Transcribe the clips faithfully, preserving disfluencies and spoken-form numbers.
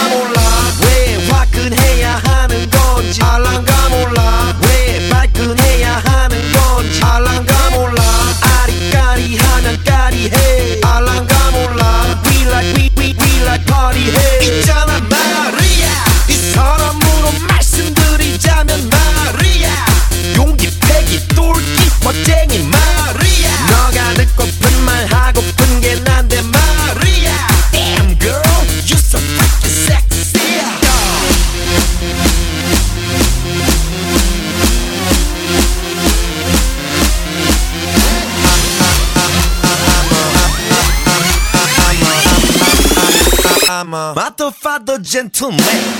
몰라 왜 화끈해야 하는 건지 알란가 몰라 왜 발끈해야 하는 건지 알란가 몰라 아리까리하면 까리해 알란가 몰라 We like we we we like party해 있잖아 마리아 이 사람으로 말씀드리자면 마리아 용기 패기 똘끼 멋쟁이 마리아 너가 듣고픈 말 하고픈 게 난데 마리아 Damn girl you so freaking sexy I'm a motherfucker gentleman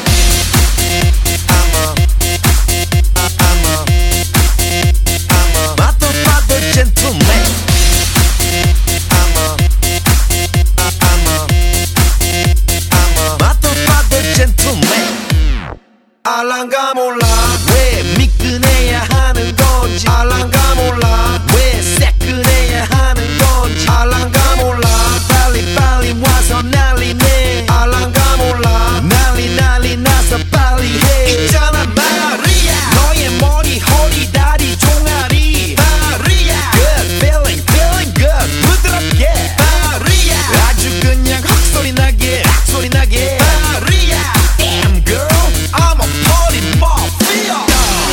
I'm a I'm a I'm a motherfucker gentleman I'm a I'm a I'm a motherfucker gentleman 알란가 몰라 왜 미끈해야 하는 건지 알란가 몰라 왜 새끈해야 하는 건지 알란가 몰라 빨리 빨리 와서 난리네 알란가 몰라 난리 난리 나서 빨리 해 있잖아 마리아 너의 머리 허리 다리 종아리 마리아 Good feeling feeling good 부드럽게 마리아 아주 그냥 헉소리 나게 헉소리 나게 마리아 Damn girl I'm a party mafia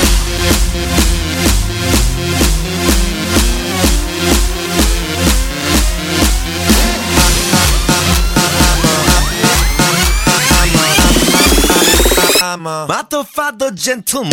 I'm a motherfucker gentleman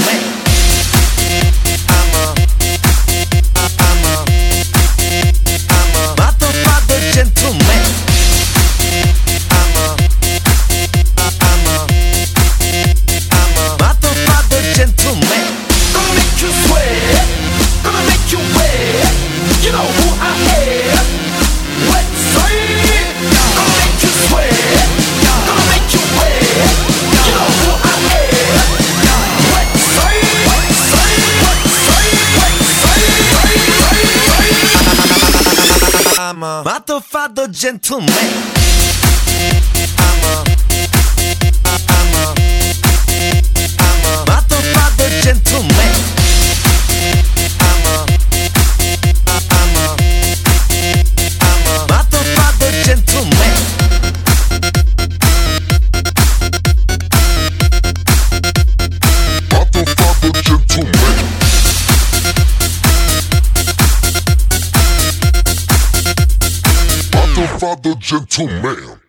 I'm a I'm a I'm a motherfucker gentleman I'm a I'm a I'm a motherfucker gentleman Gonna make you sweat Gonna make you wet You know who I am Let's say Gonna make you sweat Gonna make you wet You know who I am Let's say Let's say Let's say Let's say I'm a motherfucker gentleman I'm a I'm a I'm a motherfucker gentleman I'm a I'm a I'm a motherfucker gentleman Motherfucker gentleman Motherfucker gentleman